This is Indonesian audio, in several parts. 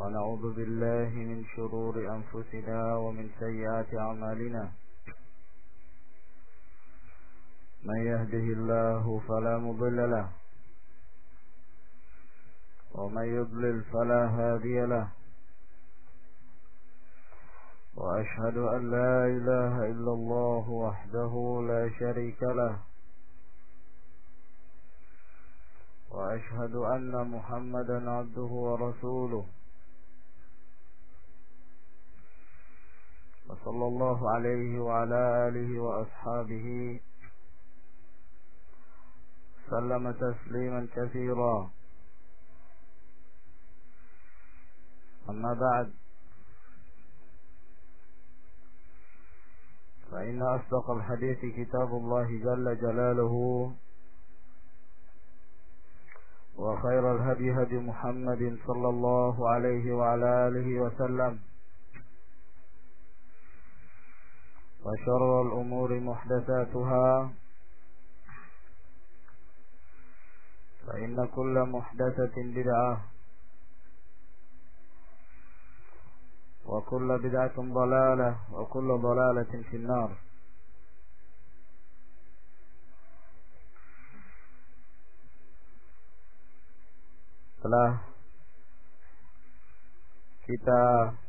ونعوذ بالله من شرور أنفسنا ومن سيئات أعمالنا. من يهده الله فلا مضل له ومن يضلل فلا هادي له. وأشهد أن لا إله إلا الله وحده لا شريك له، وأشهد أن محمدا عبده ورسوله، وصلى الله عليه وعلى آله وأصحابه سلم تسليما كثيرا. أما بعد، فإن أصدق الحديث كتاب الله جل جلاله، وخير الهدي هدي محمد صلى الله عليه وعلى آله وسلم، وشر الأمور محدثاتها، فإن كل محدثة بدعة، وكل بدعة ضلالة، وكل ضلالة في النار. Setelah kita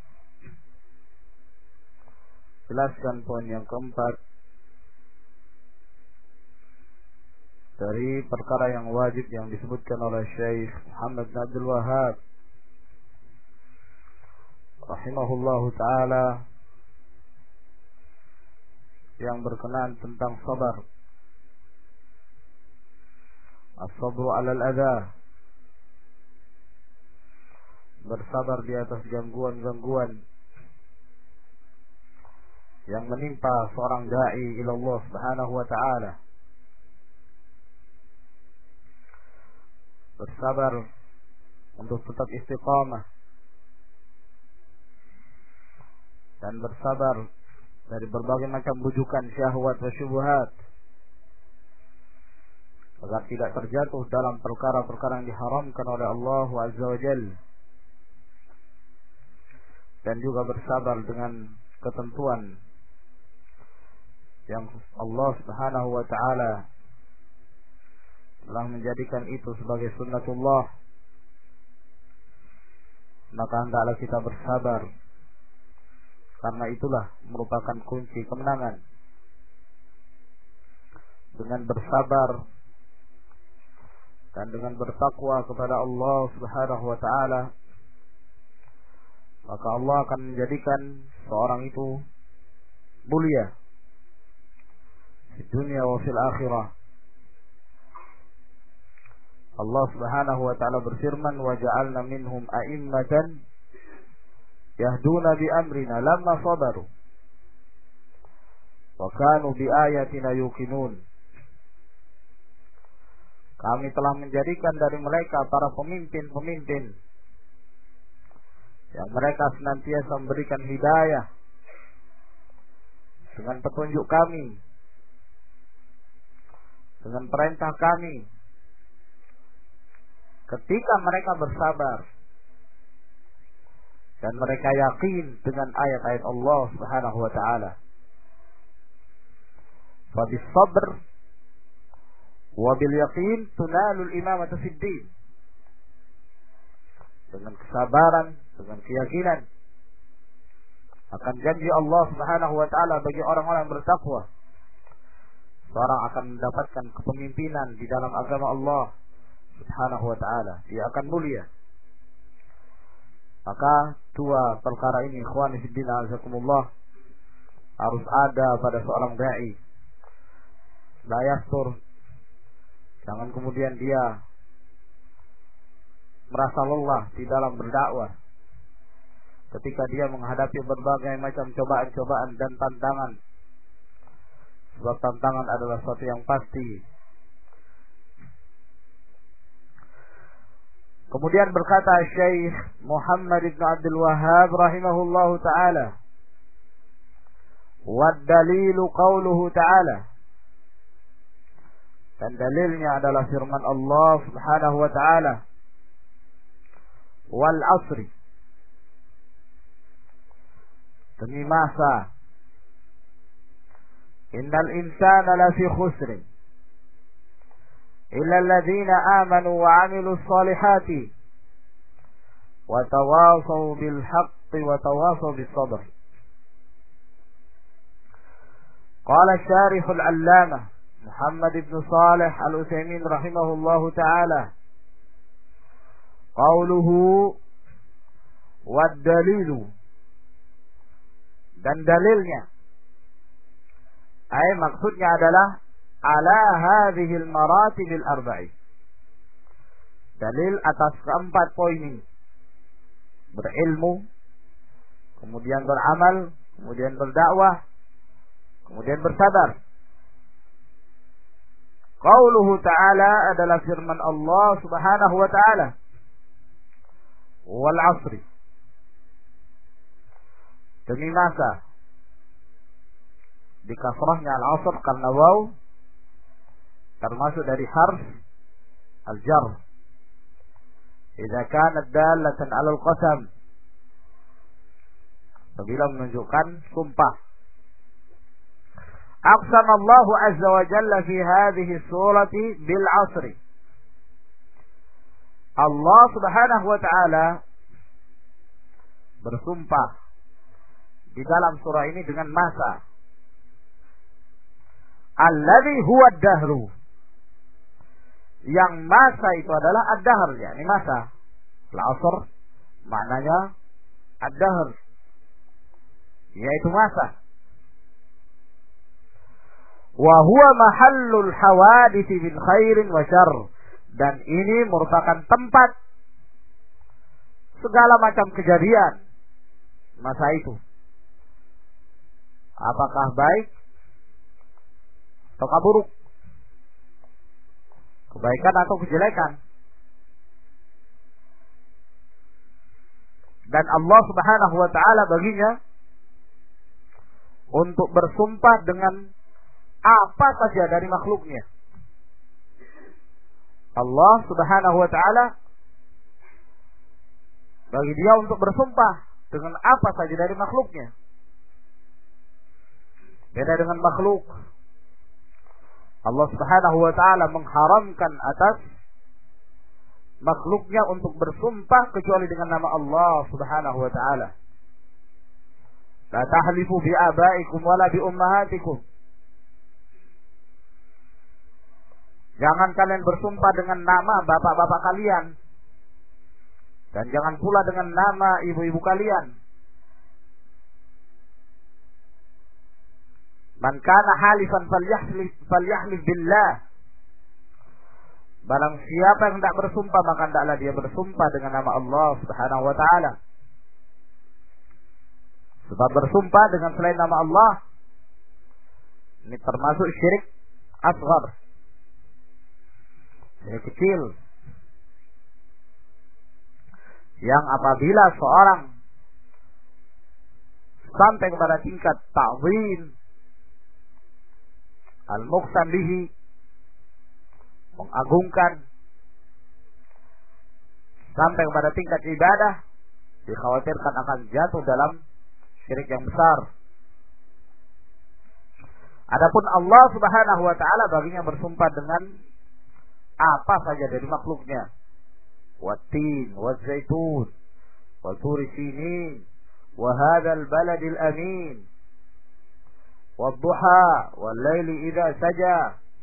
jelaskan poin yang keempat dari perkara yang wajib yang disebutkan oleh Syekh Muhammad bin Abdul Wahhab rahimahullahu ta'ala, yang berkenaan tentang sabar, as-sabru 'alal adza, bersabar di atas gangguan-gangguan yang menimpa seorang dai ila Allah Subhanahu wa ta'ala. Bersabar untuk tetap istiqamah dan bersabar dari berbagai macam bujukan syahwat dan syubhat agar tidak terjatuh dalam perkara-perkara yang diharamkan oleh Allah Azza wa Jalla, dan juga bersabar dengan ketentuan yang Allah Subhanahu wa ta'ala telah menjadikan itu sebagai sunnatullah. Maka hendaklah kita bersabar, karena itulah merupakan kunci kemenangan. Dengan bersabar dan dengan bertakwa kepada Allah Subhanahu wa ta'ala, maka Allah akan menjadikan seorang itu mulia di dunia wa fil akhirah. Allah Subhanahu wa ta'ala berfirman, wa ja'alna minhum a'immatan yahduna bi amrina lamma sabaru wa kanu bi ayatina yuqinun. Kami telah menjadikan dari mereka para pemimpin-pemimpin yang mereka senantiasa memberikan hidayah dengan petunjuk kami, dengan perintah kami, ketika mereka bersabar dan mereka yakin dengan ayat-ayat Allah Subhanahu wa ta'ala. Fa bis sabr wa bil yaqin tunalul imamatu fid din. Dengan kesabaran, dengan keyakinan akan janji Allah Subhanahu wa ta'ala bagi orang-orang yang bertakwa, seorang akan mendapatkan kepemimpinan di dalam agama Allah Subhanahu wa ta'ala, dia akan mulia. Maka dua perkara ini, ikhwani fiddin azakumullah, harus ada pada seorang dai. La yastur, jangan kemudian dia merasa lelah di dalam berdakwah ketika dia menghadapi berbagai macam cobaan-cobaan dan tantangan. Sebab tantangan adalah sesuatu yang pasti. Kemudian berkata Syekh Muhammad bin Abdul Wahhab rahimahullahu ta'ala, wad dalilu qauluhu ta'ala, dan dalilnya adalah firman Allah Subhanahu wa ta'ala, wal asri, demi masa. Innal insana lafi khusrin illa alladhina amanu wa 'amilus solihati wa tawasaw bil haqqi wa tawasaw bis sabr. Qala asy-syarih al-'allamah Muhammad ibn Shalih al-Utsaimin rahimahullahu ta'ala, qauluhu wad dalilu, dan dalilnya, maksudnya adalah ala hadhihi al-maratib al-arba'i, dalil atas keempat poin ini: berilmu, kemudian beramal, kemudian berdakwah, kemudian bersabar. Qauluhu ta'ala adalah firman Allah subhanahu wa ta'ala, wal 'asri, demi masa. Di kasrahnya al-'asr karena waw termasuk dari harf al-jar idza kanat dalatan 'ala al-qasam, apabila menunjukkan sumpah. Aqsama Allah azza wa jalla fi hadhihi surati bil 'asri. Allah subhanahu wa ta'ala bersumpah di dalam surah ini dengan masa. Alladhi huwa ad-dahru, yang masa itu adalah ad-dahr, yakni masa. Al-'asr maknanya ad-dahr, yaitu masa. Wa huwa mahallul hawadits min khairin wa syarr, dan ini merupakan tempat segala macam kejadian masa itu, apakah baik atau buruk, kebaikan atau kejelekan. Dan Allah subhanahu wa ta'ala baginya untuk bersumpah dengan apa saja dari makhluknya. Allah subhanahu wa ta'ala bagi dia untuk bersumpah dengan apa saja dari makhluknya. Beda dengan makhluk. Allah subhanahu wa ta'ala mengharamkan atas makhluknya untuk bersumpah kecuali dengan nama Allah subhanahu wa ta'ala. La tahlifu bi abaikum wala bi ummahatikum. Jangan kalian bersumpah dengan nama bapak-bapak kalian, dan jangan pula dengan nama ibu-ibu kalian. Man kana halifan falyahlif billah. Barang siapa yang tidak bersumpah, maka hendaklah dia bersumpah dengan nama Allah subhanahu wa ta'ala. Sebab bersumpah dengan selain nama Allah ini termasuk syirik asghar, syirik kecil, yang apabila seorang sampai kepada tingkat ta'zim, al-muqsam bihi, mengagungkan, sampai kepada tingkat ibadah, dikhawatirkan akan jatuh dalam syirik yang besar. Adapun Allah subhanahu wa ta'ala baginya bersumpah dengan apa saja dari makhluknya. Wat-tin, waz-zaitun, wa turi sinin, wa hadzal baladil amin, wad-duha, wal-laili idza saja,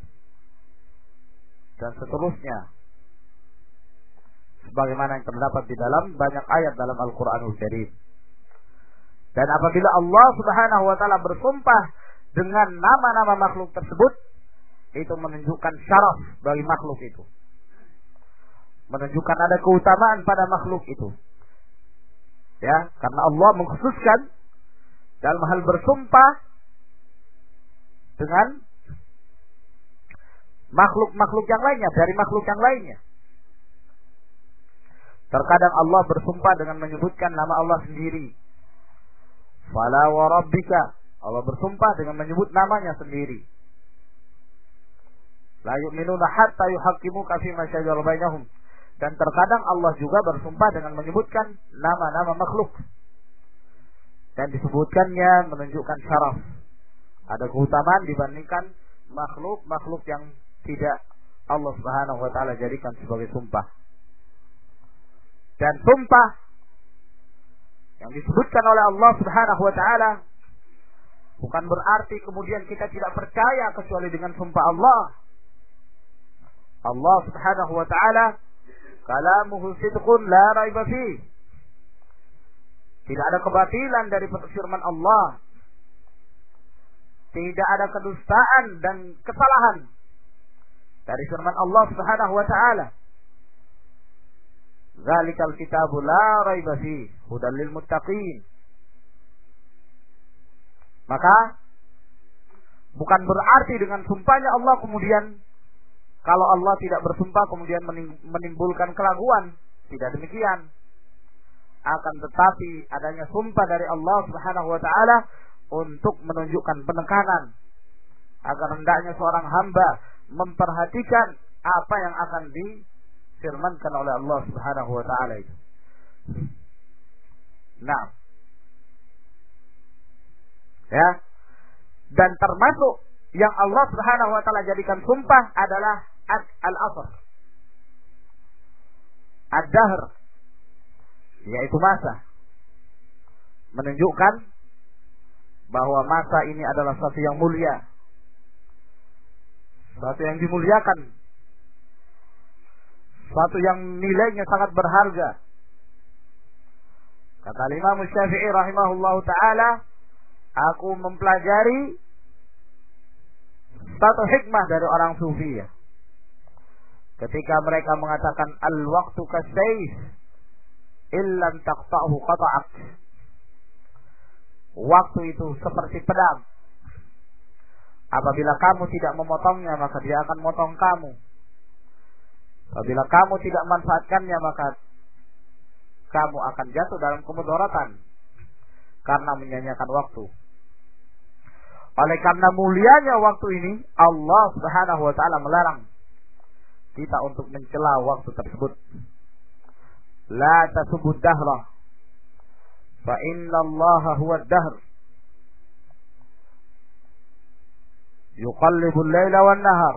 dan seterusnya, sebagaimana yang terdapat di dalam banyak ayat dalam Al-Qur'anul Karim. Dan apabila Allah subhanahu wa ta'ala bersumpah dengan nama-nama makhluk tersebut, itu menunjukkan syaraf bagi makhluk itu, menunjukkan ada keutamaan pada makhluk itu, ya, karena Allah mengkhususkan dalam hal bersumpah dengan makhluk-makhluk yang lainnya, dari makhluk yang lainnya. Terkadang Allah bersumpah dengan menyebutkan nama Allah sendiri. Fala wa rabbika, Allah bersumpah dengan menyebut namanya sendiri. La yu'minuna hatta yuhaqqimuka fima shajara bainahum. Dan terkadang Allah juga bersumpah dengan menyebutkan nama-nama makhluk. Dan disebutkannya menunjukkan syaraf. Ada keutamaan dibandingkan makhluk-makhluk yang tidak Allah Subhanahu wa taala jadikan sebagai sumpah. Dan sumpah yang disebutkan oleh Allah Subhanahu wa taala bukan berarti kemudian kita tidak percaya kecuali dengan sumpah Allah. Allah Subhanahu wa taala kalamuhu sidqun la raiba fihi. Tidak ada kebatilan dari firman Allah. Tidak ada kedustaan dan kesalahan dari firman Allah Subhanahu wa taala. Zalikal kitabu la raiba fihi hudal lil muttaqin. Maka bukan berarti dengan sumpahnya Allah kemudian kalau Allah tidak bersumpah kemudian menimbulkan keraguan. Tidak demikian. Akan tetapi adanya sumpah dari Allah Subhanahu wa taala untuk menunjukkan penekanan agar hendaknya seorang hamba memperhatikan apa yang akan difirmankan oleh Allah Subhanahu wa taala itu. Nah, ya. Dan termasuk yang Allah Subhanahu wa taala jadikan sumpah adalah al-asr. Ad-dahr, yaitu masa. Menunjukkan bahwa masa ini adalah sesuatu yang mulia. Sesuatu yang dimuliakan. Sesuatu yang nilainya sangat berharga. Kata Imam Syafi'i rahimahullahu ta'ala, aku mempelajari satu hikmah dari orang sufi ya. Ketika mereka mengatakan al-waqtu kasayf illam taqta'hu qata'ak. Waktu itu seperti pedang. Apabila kamu tidak memotongnya maka dia akan motong kamu. Apabila kamu tidak manfaatkannya maka kamu akan jatuh dalam kemudaratan karena menyanyiakan waktu. Oleh karena mulianya waktu ini, Allah Subhanahu wa taala melarang kita untuk mencela waktu tersebut. La tasubud dahra fa innallaha huwad dahr yuqallibul laila wan nahar.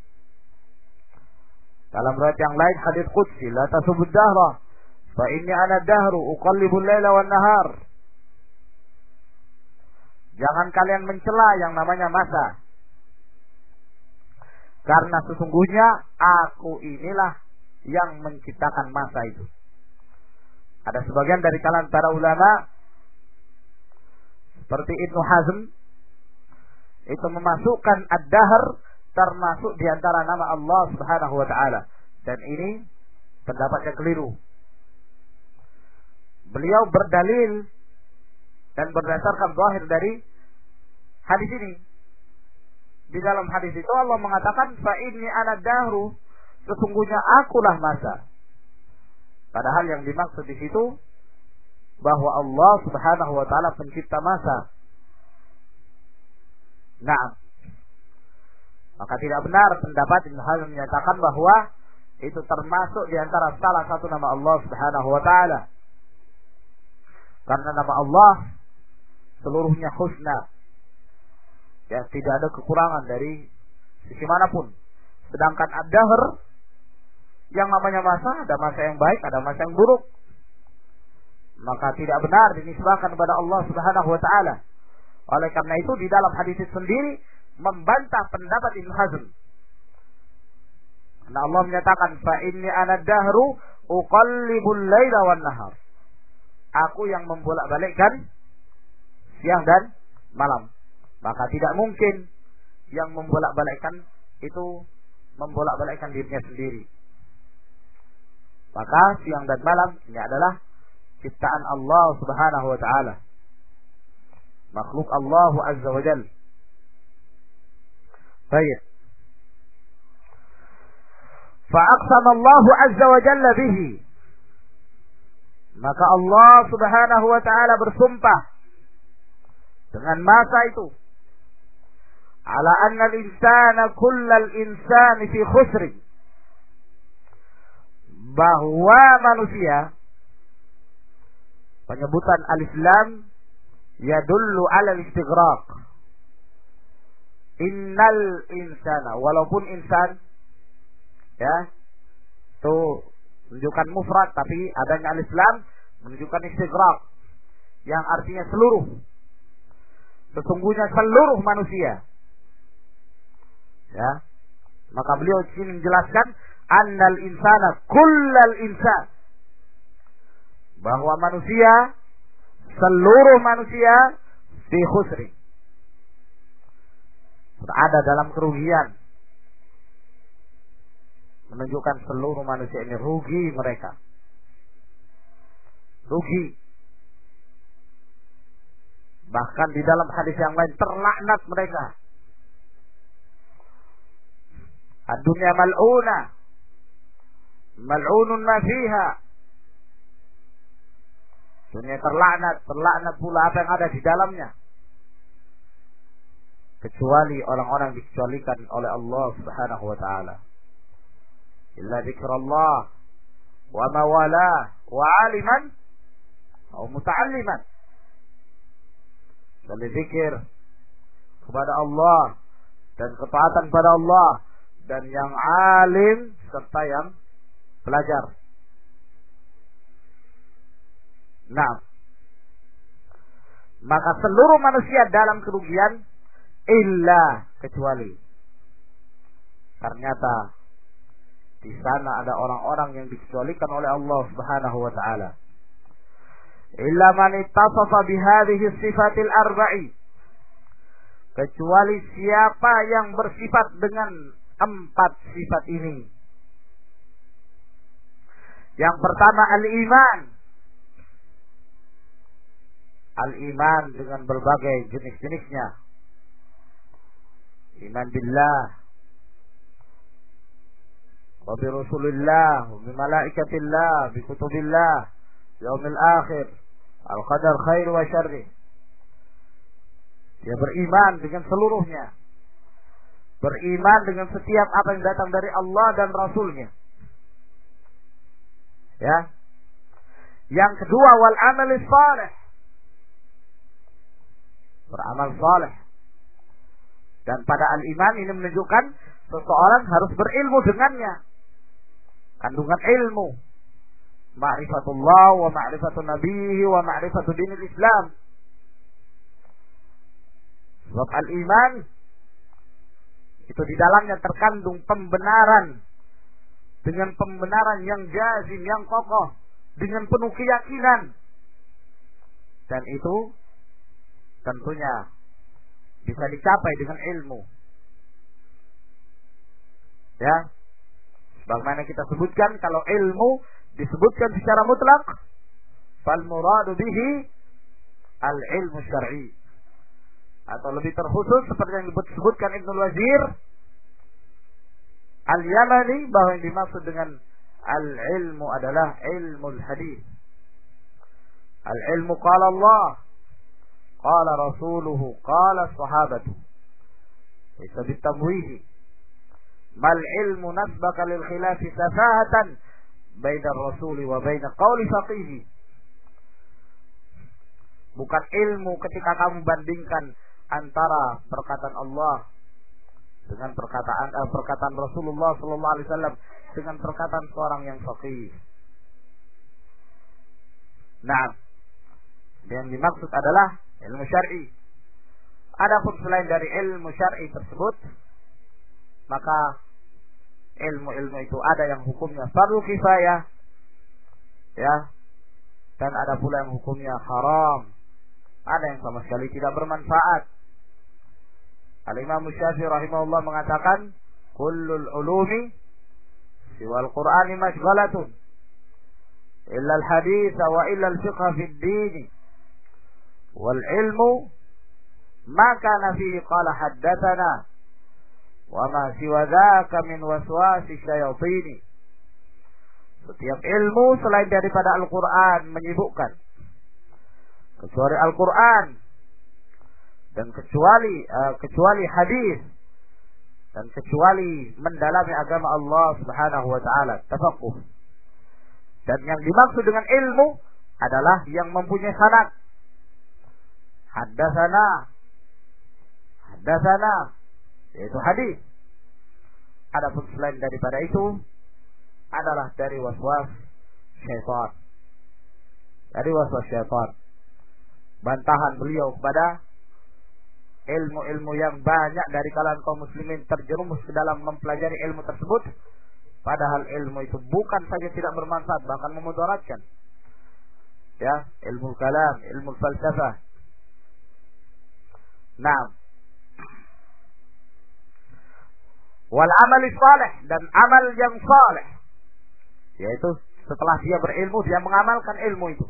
Dalam riwayat yang lain hadits qudsi, la tasubud dahra fa inni ana dahru uqallibul laila wan nahar. Jangan kalian mencela yang namanya masa. Karena sesungguhnya aku inilah yang menciptakan masa itu. Ada sebagian dari kalangan para ulama seperti Ibnu Hazm itu memasukkan ad-dahr termasuk di antara nama Allah Subhanahu wa taala. Dan ini pendapatnya keliru. Beliau berdalil dan berdasarkan zahir dari hadis ini. Di dalam hadis itu Allah mengatakan fa inni ana dahru, sesungguhnya akulah masa. Padahal yang dimaksud di situ bahwa Allah Subhanahu wa taala pencipta masa. Nah, maka tidak benar pendapat Ibnu Hazm menyatakan bahwa itu termasuk di antara salah satu nama Allah Subhanahu wa taala. Karena nama Allah seluruhnya husna. Ya, tidak ada kekurangan dari sisi manapun. Sedangkan ad-dahr yang namanya masa, ada masa yang baik, ada masa yang buruk. Maka tidak benar dinisbahkan kepada Allah Subhanahu wa taala. Oleh karena itu di dalam hadis itu sendiri membantah pendapat Ibnu Hazm. Karena Allah menyatakan fa inni ana dahru uqallibul laila wan nahar. Aku yang membolak-balikkan siang dan malam. Maka tidak mungkin yang membolak-balikkan itu membolak-balikkan dirinya sendiri. Maka siang dan malam ini adalah ciptaan Allah Subhanahu wa taala. Makhluk Allah Azza wa Jalla. Baik. Fa'aqsama Allah Azza wa Jalla bihi. Maka Allah Subhanahu wa taala bersumpah dengan masa itu. Ala anna al-insana kullal insani fi khusr. Bahwa manusia, penyebutan alif lam yadullu 'ala al-istighraq. Innal insana, walaupun insan ya itu menunjukkan mufrad, tapi adanya alif lam menunjukkan istighraq yang artinya seluruh. Sesungguhnya seluruh manusia. Ya. Maka beliau di sini menjelaskan annal insana kullal insan, bahwa manusia, seluruh manusia fi khusri, berada dalam kerugian. Menunjukkan seluruh manusia ini rugi mereka. Rugi. Bahkan di dalam hadis yang lain terlaknat mereka. Ad-dunya mal'una, mal'unun ma fiha. Dunia terlaknat, terlaknat pula apa yang ada di dalamnya. Kecuali orang-orang dikecualikan oleh Allah Subhanahu wa taala. Illa dzikrullah wa mawalah wa aliman atau muta'alliman. Dan zikir kepada Allah dan ketaatan kepada Allah dan yang alim serta yang belajar. Nah, maka seluruh manusia dalam kerugian illa kecuali ternyata di sana ada orang-orang yang dikecualikan oleh Allah Subhanahu wa taala. Illa man ittasafa bihadhihi sifatil arba'i, kecuali siapa yang bersifat dengan 4 sifat ini. Yang pertama al-iman. Al-iman dengan berbagai jenis-jenisnya. Iman billah wa bi Rasulillah wa bi malaikatillah, bi kutubillah, yaumil akhir, al-qadar khair wa syarri. Dia beriman dengan seluruhnya. Beriman dengan setiap apa yang datang dari Allah dan Rasulnya. Ya. Yang kedua wal amal salih. Beramal saleh. Dan pada al-iman ini menunjukkan seseorang harus berilmu dengannya. Kandungan ilmu. Ma'rifatullah wa ma'rifatun nabihi wa ma'rifatu dinil Islam. Sebab al-iman itu di dalamnya terkandung pembenaran. Dengan pembenaran yang jazim, yang kokoh. Dengan penuh keyakinan. Dan itu tentunya bisa dicapai dengan ilmu. Ya. Sebagaimana kita sebutkan, kalau ilmu disebutkan secara mutlak, fal muradu bihi al-ilmu syar'i. Atau lebih terkhusus seperti yang disebutkan Ibnul Wazir Al-Yamani, bahwa yang dimaksud dengan al-ilmu adalah ilmu hadis. Al-ilmu qala Allah, qala rasuluhu, qala sahabatu. Bisa ditamwihi. Mal ilmu nasbaka lil khilafi safahatan baina rasuli wa baina qawli faqihi. Bukan ilmu ketika kamu bandingkan antara perkataan Allah dengan perkataan Rasulullah sallallahu alaihi wasallam dengan perkataan seorang yang faqih. Nah, yang dimaksud adalah ilmu syar'i. Adapun selain dari ilmu syar'i tersebut, maka ilmu-ilmu itu ada yang hukumnya fardhu kifayah, ya, dan ada pula yang hukumnya haram. Ada yang sama sekali tidak bermanfaat. Al-Imam Syafi'i rahimahullah mengatakan, kullul ulumi siwal Qur'ani mashghalatun illa al-hadits wa illa al-fiqh fi ad-din wal ilmu ma kana fihi qala haddatsana wa ma siwa dzaka min waswasi syayatin. Setiap ilmu selain daripada Al-Qur'an menyibukkan, kecuali Al-Qur'an dan kecuali hadis dan kecuali mendalami agama Allah Subhanahu wa taala, tafaqquh. Dan yang dimaksud dengan ilmu adalah yang mempunyai sanad. haddatsana, yaitu hadis. Adapun selain daripada itu adalah dari waswas syaitan. Dari waswas syaitan. Bantahan beliau kepada ilmu-ilmu yang banyak dari kalangan kaum muslimin terjerumus ke dalam mempelajari ilmu tersebut, padahal ilmu itu bukan saja tidak bermanfaat, bahkan memudaratkan. Ya, ilmu kalam, ilmu falsafah. Nah, wal amali salih, dan amal yang salih, yaitu setelah dia berilmu dia mengamalkan ilmu itu,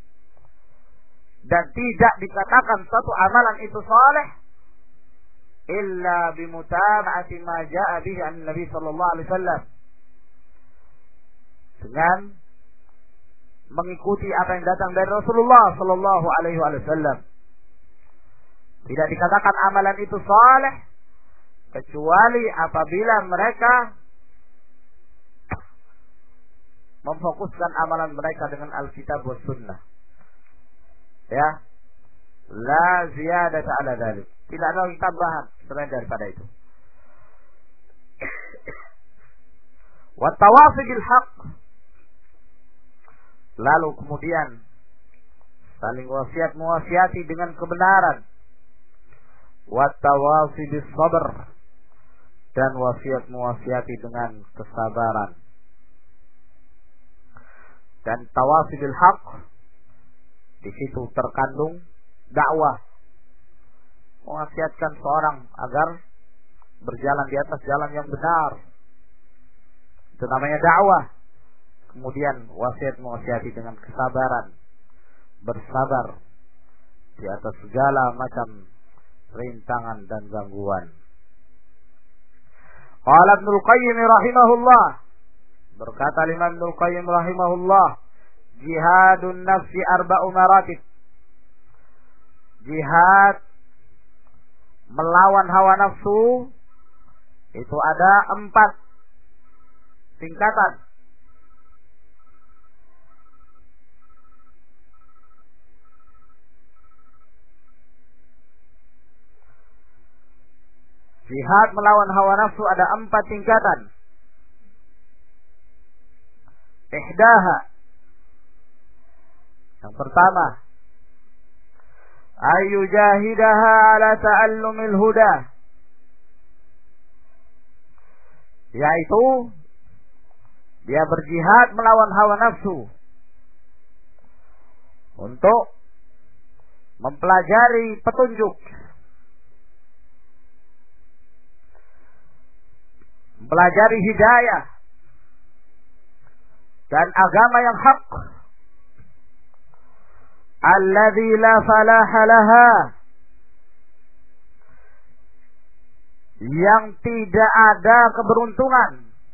dan tidak dikatakan satu amalan itu salih illa bimutaba'ati ma jaa'a bihi an-nabi sallallahu alaihi wasallam, dengan mengikuti apa yang datang dari Rasulullah sallallahu alaihi wasallam. Tidak dikatakan amalan itu saleh kecuali apabila mereka memfokuskan amalan mereka dengan Alkitab was Sunnah. Ya, la ziyadata ala dzalik. Tidak ada tambahan selain daripada itu. Wa tawasi bil haqq. Lalu kemudian saling wasiat mewasiati dengan kebenaran. Wa tawasi bis sabr, dan wasiat mewasiati dengan kesabaran. Dan tawasi bil haqq, di situ terkandung dakwah, mewasiatkan seorang agar berjalan di atas jalan yang benar. Itu namanya dakwah. Kemudian wasiat mewasiati dengan kesabaran, bersabar di atas segala macam rintangan dan gangguan. Qala Ibnul Qayyim rahimahullah, berkata Imam Ibnul Qayyim rahimahullah, jihadun nafsi arba'u maratib. Jihad melawan hawa nafsu itu ada 4 tingkatan. Jihad melawan hawa nafsu ada 4 tingkatan. Ihdaha, yang pertama, ayyujahidaha ala ta'allumil huda, yaitu dia berjihad melawan hawa nafsu untuk mempelajari petunjuk, mempelajari hidayah dan agama yang hak, alladzi la falaha laha, yang tidak ada keberuntungan,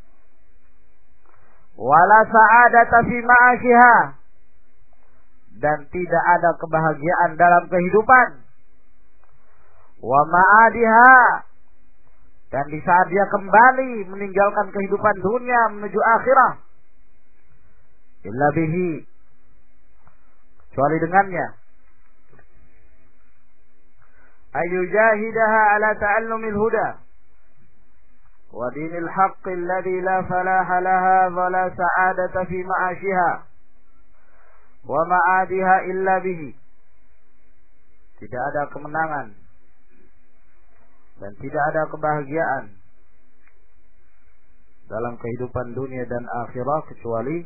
wala sa'adata fi ma'ashiha, dan tidak ada kebahagiaan dalam kehidupan, wa ma'adiha, dan di saat dia kembali meninggalkan kehidupan dunia menuju akhirah, illa bihi, kecuali dengannya. Ayyujahidaha ala ta'allumil huda wa dinil haqqi alladhi la falaha laha wa la sa'adata fi ma'ashiha wa ma'adiha illa bihi. Tidak ada kemenangan dan tidak ada kebahagiaan dalam kehidupan dunia dan akhirat kecuali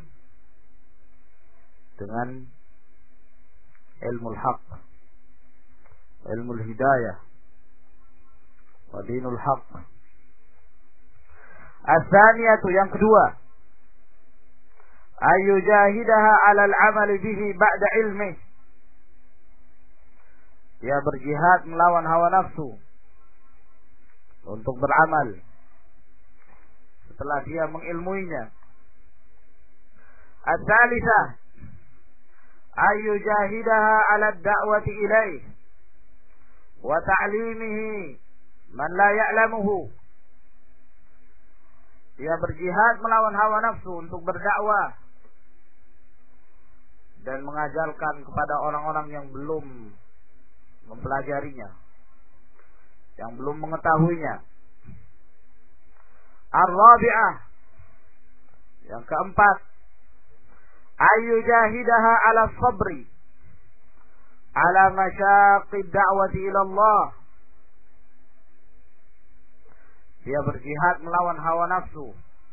dengan ilmu haq, ilmu hidayah, wa dinul haq. As-saniyatu, yang kedua, ayyujahidaha 'ala al-'amali bihi ba'da ilmi, dia berjihad melawan hawa nafsu untuk beramal setelah dia mengilmuinya. As-salisah, ayyujahidaha 'ala ad-da'wati ilaih wa ta'limihi man la ya'lamuhu, dia berjihad melawan hawa nafsu untuk berdakwah dan mengajarkan kepada orang-orang yang belum mempelajarinya, yang belum mengetahuinya. Ar-rabi'ah, yang keempat, ayyujahidaha ala sabri ala masyaqqid da'wati ila Allah. Dia berjihad melawan hawa nafsu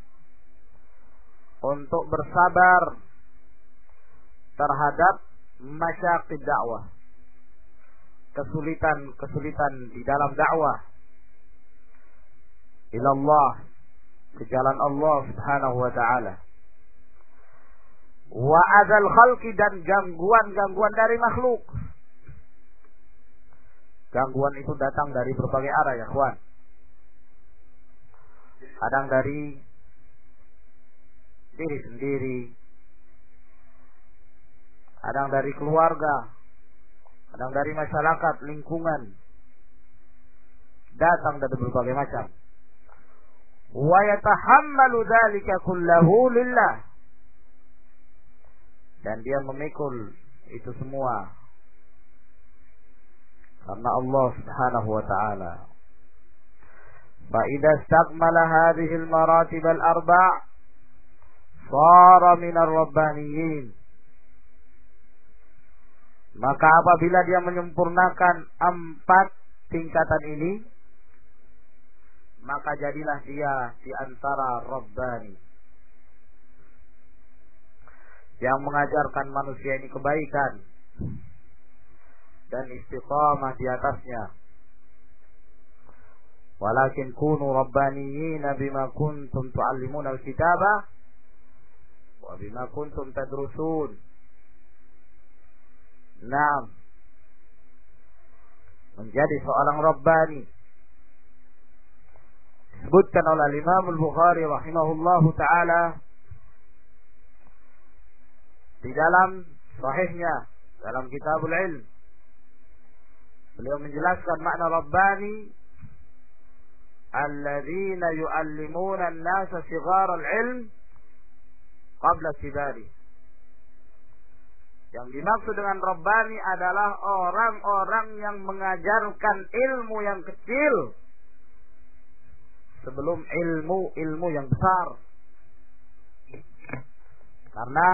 untuk bersabar terhadap masyaqqid dakwah, kesulitan di dalam dakwah ila Allah, ke jalan Allah Subhanahu wa taala. Wa adzal khalqi, dan gangguan-gangguan dari makhluk. Gangguan itu datang dari berbagai arah ya kawan. Kadang dari diri sendiri, kadang dari keluarga, kadang dari masyarakat, lingkungan. Datang dari berbagai macam. Wa yatahammalu dzalika kullahu lillah, dan dia memikul itu semua karena Allah Subhanahu wa taala. Fa idza istakmala hadhihi al-maratib al-arba' shara min ar-rabbaniyyin. Maka apabila dia menyempurnakan 4 tingkatan ini, maka jadilah dia di antara Rabbani, yang mengajarkan manusia ini kebaikan dan istiqamah di atasnya. Walakin kunu rabbaniyina bima kuntum tu'allimuna al-kitaba wa bima kuntum tadrusun. Naam, menjadi seorang Rabbani disebutkan oleh Imam Al-Bukhari rahimahullahu taala di dalam sahihnya, dalam Kitabul Ilm. Beliau menjelaskan makna Rabbani, alladzina yu'allimuna an-nasa sighar al-ilm qabla kibari. Yang dimaksud dengan Rabbani adalah orang-orang yang mengajarkan ilmu yang kecil sebelum ilmu yang besar. Karena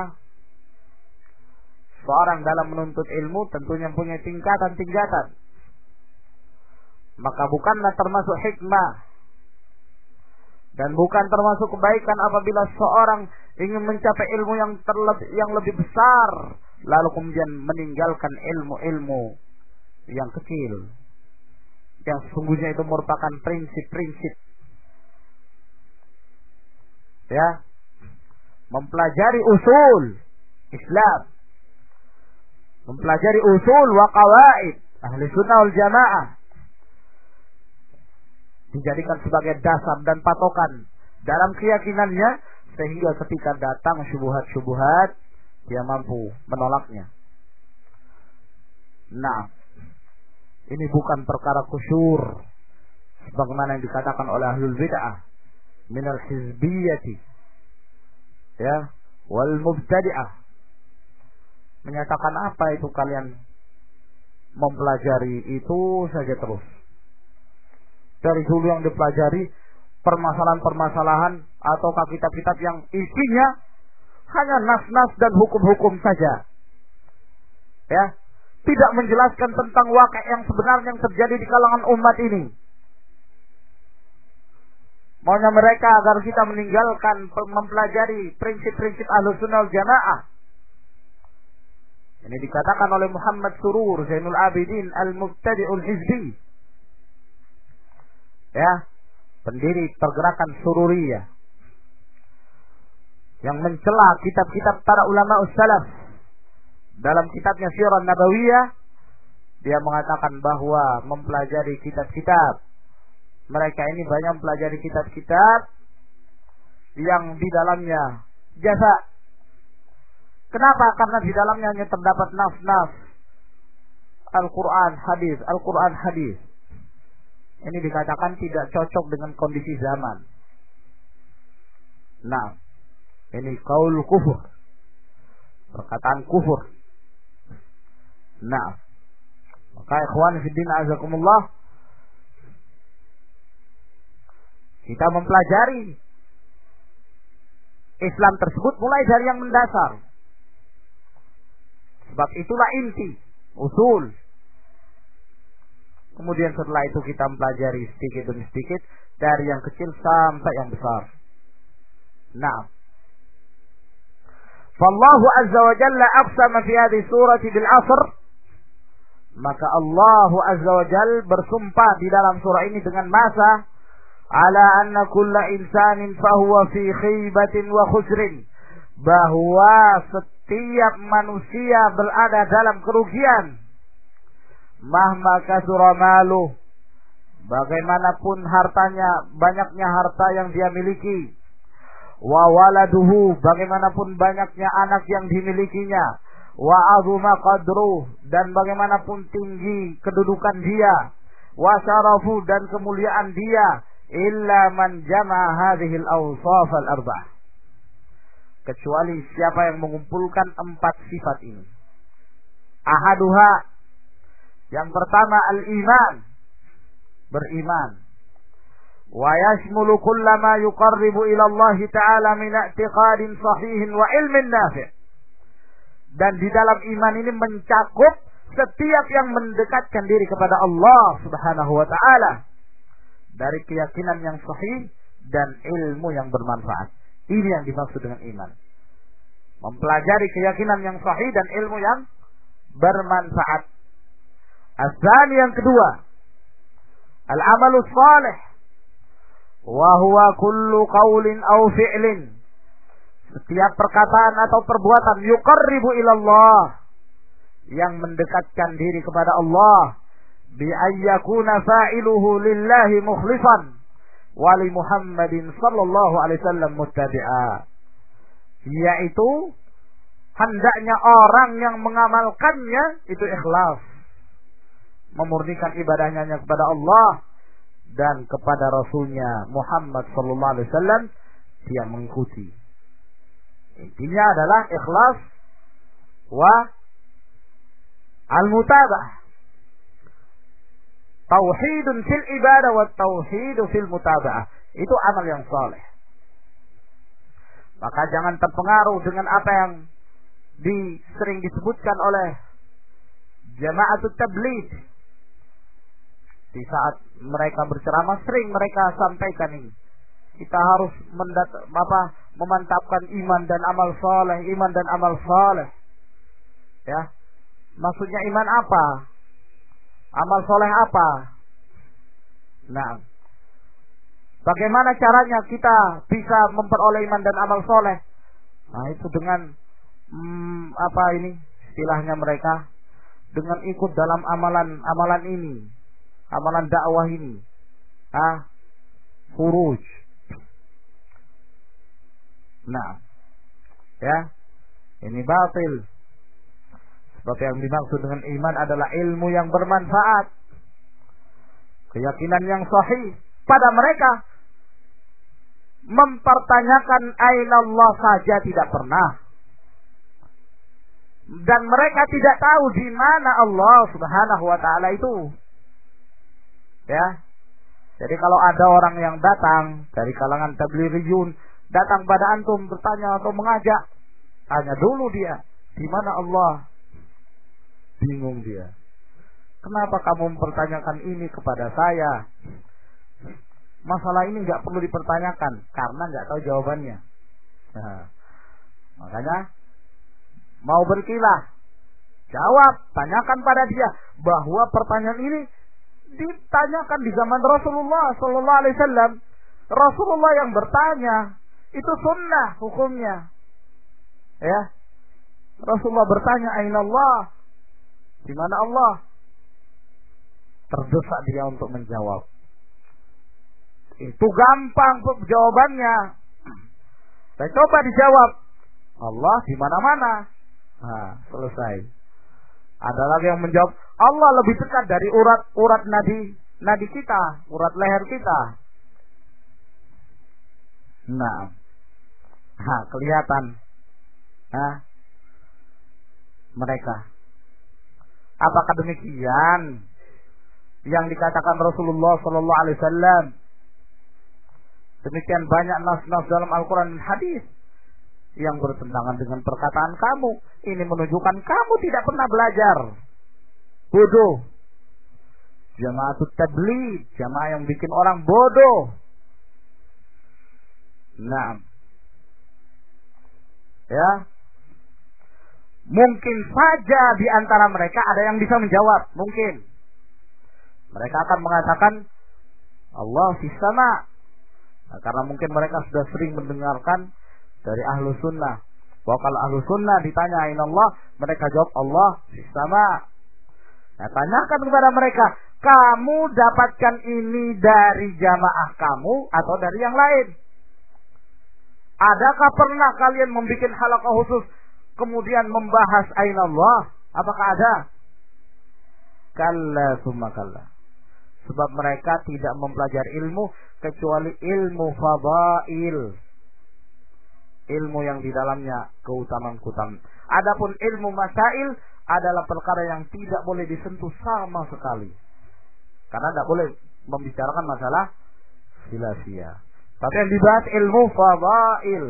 seorang dalam menuntut ilmu tentunya punya tingkatan-tingkatan. Maka bukanlah termasuk hikmah dan bukan termasuk kebaikan apabila seorang ingin mencapai ilmu yang lebih besar, lalu kemudian meninggalkan ilmu-ilmu yang kecil, yang sesungguhnya itu merupakan prinsip-prinsip. Ya, mempelajari usul Islam, mempelajari usul wa qawaid ahli sunnah wal jamaah, dijadikan sebagai dasar dan patokan dalam keyakinannya, sehingga ketika datang syubhat-syubhat dia mampu menolaknya. Nah, ini bukan perkara kusyur sebagaimana yang dikatakan oleh ahlul bid'ah minal hizbiyati, ya, wal mubtadi'ah, menyatakan apa itu kalian mempelajari itu saja terus. Dari dulu yang dipelajari permasalahan-permasalahan ataukah kitab-kitab yang isinya hanya nas-nas dan hukum-hukum saja, ya, tidak menjelaskan tentang waqi' yang sebenarnya yang terjadi di kalangan umat ini. Maunya mereka agar kita meninggalkan mempelajari prinsip-prinsip Ahlus Sunnah wal Jamaah. Ini dikatakan oleh Muhammad Surur Zainul Abidin Al-Mubtadi'ul Hizbi, ya, pendiri pergerakan Sururiyah, yang mencela kitab-kitab para ulama salaf. Dalam kitabnya Sirah Nabawiyah, dia mengatakan bahwa mempelajari kitab-kitab, mereka ini banyak mempelajari kitab-kitab yang di dalamnya jasa. Kenapa? Karena di dalamnya hanya terdapat nas-nas Al-Quran hadis, Al-Quran hadis. Ini dikatakan tidak cocok dengan kondisi zaman. Nah, ini qaul kufur, perkataan kufur. Nah, Maka ikhwan fiddin azakumullah, kita mempelajari Islam tersebut mulai dari yang mendasar. Sebab itulah inti, usul. Kemudian setelah itu kita mempelajari sedikit demi sedikit dari yang kecil sampai yang besar. Nah, Fallahu azza wa jalla aqsama fi hadhihi surati bil 'asr. Maka Allah azza wa jalla bersumpah di dalam surah ini dengan masa, ala anna kulla insanin fahuwa fi khibatin wa khusrin, bahwa setiap manusia berada dalam kerugian. Mahma kasura maluh, bagaimanapun hartanya, banyaknya harta yang dia miliki. Wa waladuhu, bagaimanapun banyaknya anak yang dimilikinya. Wa azuma qadruh, dan bagaimanapun tinggi kedudukan dia. Wa syarafu, dan kemuliaan dia. Illa man jama'a hadhihi al-awsaf al-arba'ah, kecuali siapa yang mengumpulkan 4 sifat ini. Ahaduha, yang pertama al-iman, beriman. Wa yashmulu kullama yuqarribu ila Allah Ta'ala min i'tiqadin sahihin wa ilmin nafi'. Dan di dalam iman ini mencakup setiap yang mendekatkan diri kepada Allah Subhanahu wa Ta'ala, dari keyakinan yang sahih dan ilmu yang bermanfaat. Ini yang dimaksud dengan iman. Mempelajari keyakinan yang sahih dan ilmu yang bermanfaat. As-tsani, yang kedua, al-amalus salih, wa huwa kullu qaulin aw fi'lin, setiap perkataan atau perbuatan yuqarribu ilallah, yang mendekatkan diri kepada Allah, bi ayyakuna fa'iluhu lillahi mukhlishan wa li Muhammadin sallallahu alaihi wasallam muttabi'a, yaitu hendaknya orang yang mengamalkannya itu ikhlas, memurnikan ibadahnya kepada Allah dan kepada Rasulnya Muhammad sallallahu alaihi wasallam, dia mengikuti. Intinya adalah ikhlas wa al-mutaba'ah. Tauhidun fil ibadah wa tauhidu fil mutaba'ah. Itu amal yang saleh. Maka jangan terpengaruh dengan apa yang sering disebutkan oleh Jama'atut Tabligh. Di saat mereka berceramah sering mereka sampaikan ini. Kita harus memantapkan iman dan amal saleh, iman dan amal saleh. Ya. Maksudnya iman apa? Amal soleh apa? Nah, bagaimana caranya kita bisa memperoleh iman dan amal soleh? Nah, itu dengan istilahnya mereka, dengan ikut dalam amalan ini, amalan dakwah ini, furuj. Nah, ya, ini batil. Sebab yang dimaksud dengan iman adalah ilmu yang bermanfaat, keyakinan yang sahih. Pada mereka mempertanyakan aina Allah saja tidak pernah, dan mereka tidak tahu di mana Allah Subhanahu wa Ta'ala itu. Ya, jadi kalau ada orang yang datang dari kalangan tablighiyun, datang pada antum bertanya atau mengajak, tanya dulu dia, di mana Allah? Bingung dia. Kenapa kamu mempertanyakan ini kepada saya? Masalah ini nggak perlu dipertanyakan karena nggak tahu jawabannya. Nah, makanya mau berkilah, jawab, tanyakan pada dia, bahwa pertanyaan ini ditanyakan di zaman Rasulullah Sallallahu Alaihi Wasallam. Rasulullah yang bertanya, itu sunnah hukumnya. Ya, Rasulullah bertanya, aina Allah? Di mana Allah? Terdesak dia untuk menjawab. Itu gampang jawabannya. Saya coba dijawab. Allah di mana-mana. Nah, selesai. Ada lagi yang menjawab, Allah lebih dekat dari urat nadi kita, urat leher kita. Nah, kelihatan. Mereka. Apakah demikian yang dikatakan Rasulullah sallallahu alaihi wasallam? Demikian banyak nas-nas dalam Al-Qur'an dan hadis yang bertentangan dengan perkataan kamu. Ini menunjukkan kamu tidak pernah belajar. Bodoh. Jama'atut tabligh, jamaah yang bikin orang bodoh. Nah, ya, mungkin saja di antara mereka ada yang bisa menjawab. Mungkin mereka akan mengatakan Allah fis sama. Nah, karena mungkin mereka sudah sering mendengarkan dari ahlu sunnah. Bahwa kalau ahlu sunnah ditanyain Allah, mereka jawab Allah fis sama. Nah, tanyakan kepada mereka, kamu dapatkan ini dari jamaah kamu atau dari yang lain? Adakah pernah kalian membuat halaqah khusus kemudian membahas aina Allah? Apakah ada? Kalla summa kalla. Sebab mereka tidak mempelajari ilmu kecuali ilmu fadail. Ilmu yang di dalamnya keutamaan-keutamaan. Adapun ilmu masail adalah perkara yang tidak boleh disentuh sama sekali. Karena tidak boleh membicarakan masalah khilafiyah. Tapi yang dibahas ilmu fadail.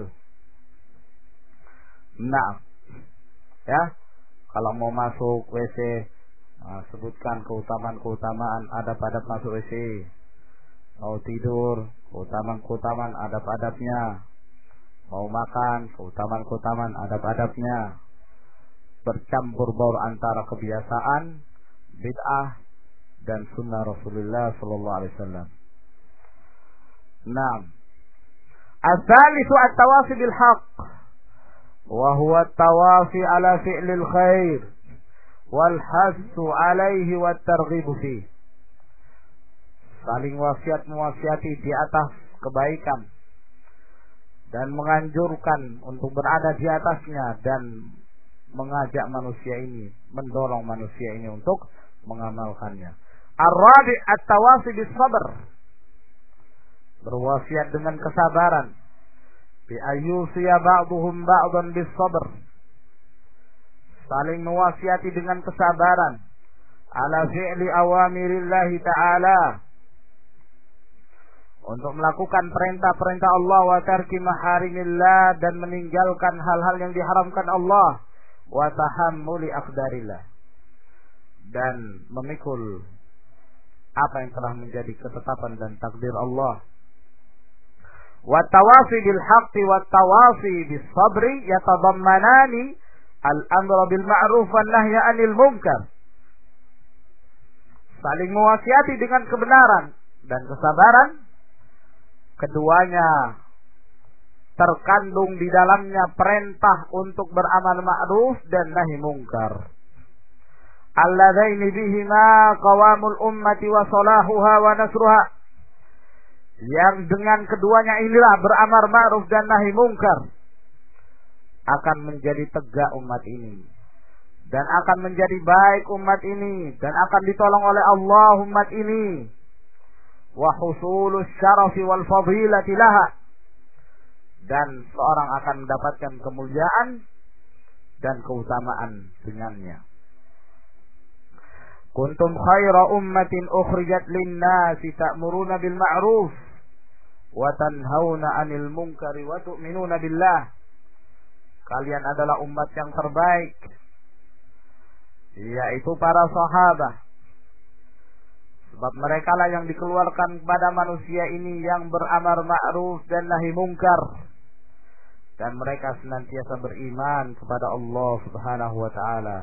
Nah, ya, kalau mau masuk WC, sebutkan keutamaan-keutamaan adab-adab masuk WC. Mau tidur, keutamaan-keutamaan adab-adabnya. Mau makan, keutamaan-keutamaan adab-adabnya. Bercampur baur antara kebiasaan, bid'ah dan sunnah Rasulullah sallallahu alaihi wasallam. Naam. Ats-tsalitsu at-tawasi bil haqq wa huwa at-tawasi ala fi'lil khair wal hassu alaihi wat targhib fi. Saling wasiat mewasiati di atas kebaikan dan menganjurkan untuk berada di atasnya dan mengajak manusia ini, mendorong manusia ini untuk mengamalkannya. Ar-rabi' at-tawasi bis sabr. Berwasiat dengan kesabaran. Bi ayyusiya ba'duhum ba'dan bis sabr. Saling mewasiati dengan kesabaran ala fi'li awamirillahi ta'ala. Untuk melakukan perintah-perintah Allah wa tarki maharimillah dan meninggalkan hal-hal yang diharamkan Allah. Wa tahammuli aqdarillah, dan memikul apa yang telah menjadi ketetapan dan takdir Allah. Wa tawasi bil haqqi wa tawasi bis sabri yatadammanani al-amra bil ma'ruf wan nahya 'anil munkar. Saling mewasiati dengan kebenaran dan kesabaran, keduanya terkandung di dalamnya perintah untuk beramal ma'ruf dan nahi mungkar. Alladzaini bihima qawamul ummati wa salahuha wa nasruha. Yang dengan keduanya inilah beramar ma'ruf dan nahi mungkar akan menjadi tegak umat ini dan akan menjadi baik umat ini dan akan ditolong oleh Allah umat ini. Wa husulus syarafi wal fadilati laha. Dan seorang akan mendapatkan kemuliaan dan keutamaan dengannya. Kuntum khaira ummatin ukhrijat lin-nasi ta'muruna bil ma'ruf wa tanhauna 'anil munkari wa tu'minuna billah. Kalian adalah umat yang terbaik, yaitu para sahabat. Sebab mereka lah yang dikeluarkan kepada manusia ini yang beramar ma'ruf dan nahi mungkar. Dan mereka senantiasa beriman kepada Allah Subhanahu wa ta'ala.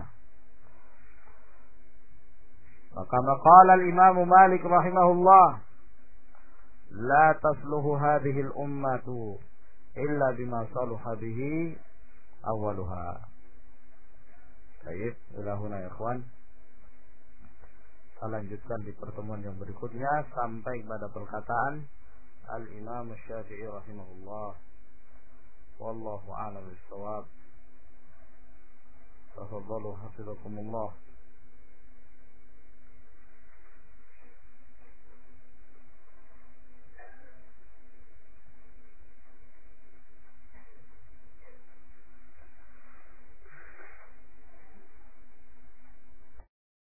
Maka qala al-Imam Malik rahimahullah, la tasluhu hadhihi al-ummatu illa bima saluha bihi awwaluha. Baik, ila huna ya ikhwan. Kita lanjutkan di pertemuan yang berikutnya sampai pada perkataan Al-Imam Syafi'i rahimahullah. Wallahu a'lam bis-shawab. Tafadhalu hafizakumullah.